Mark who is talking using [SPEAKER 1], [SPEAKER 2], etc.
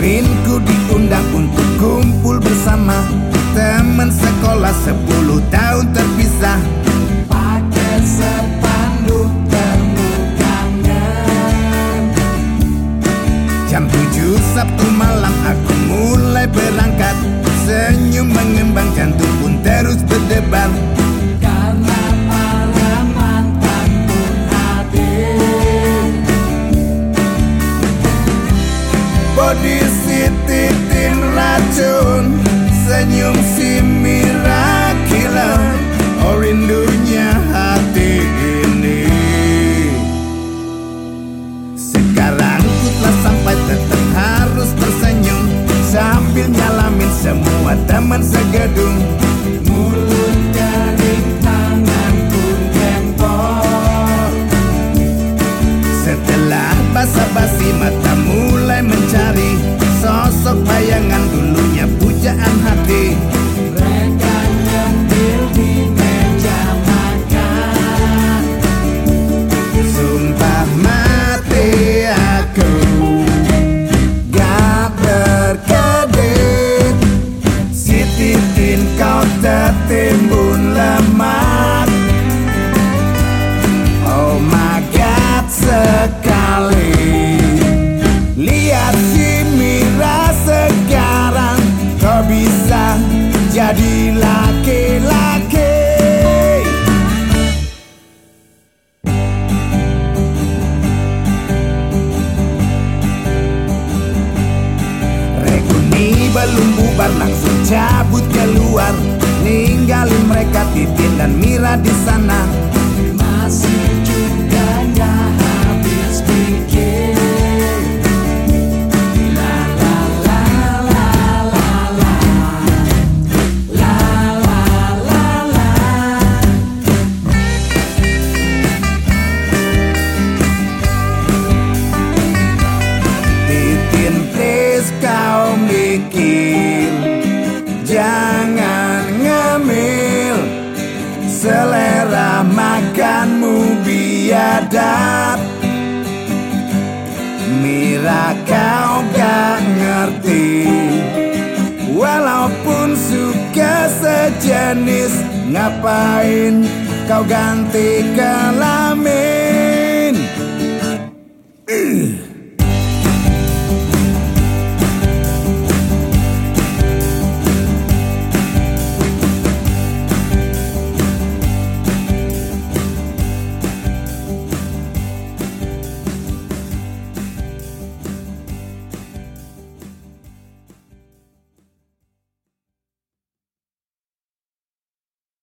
[SPEAKER 1] Amin ku diundang untuk kumpul bersama teman sekolah 10 tahun terpisah.
[SPEAKER 2] Pakai sepanduk temu kangen.
[SPEAKER 1] Jam 7 Sabtu malam aku mulai berangkat. Senyum mengembang, jantung pun terus berdebar.
[SPEAKER 2] Karena para mantan pun hadir.
[SPEAKER 1] Body titin racun, senyum si Mira killer. Oh rindunya hati ini. Sekarang ku telah sampai, tetap harus tersenyum sambil nyalamin semua teman segedung.
[SPEAKER 2] Mulut kering, tangan pun gempor.
[SPEAKER 1] Setelah basa-basi mata mulai mencari sosok bayangan dulunya pujaan hati.
[SPEAKER 2] Mereka nyempil di meja makan.
[SPEAKER 1] Sumpah mati aku gak berkedip. Si titin kau tertimbun lemak. Oh my God, sekali lihat si Mira sekarang, kau bisa jadi laki-laki. Reguni belum bubar langsung cabut keluar, ninggalin mereka Titin dan Mira di sana.
[SPEAKER 2] Masih juga gak habis pikir. La la la la la la. La la la la.
[SPEAKER 1] Titin please kau mikir, jangan ngemil. Selera makanmu biadab. Mira kau gak ngerti, walaupun suka sejenis, ngapain kau ganti kelamin?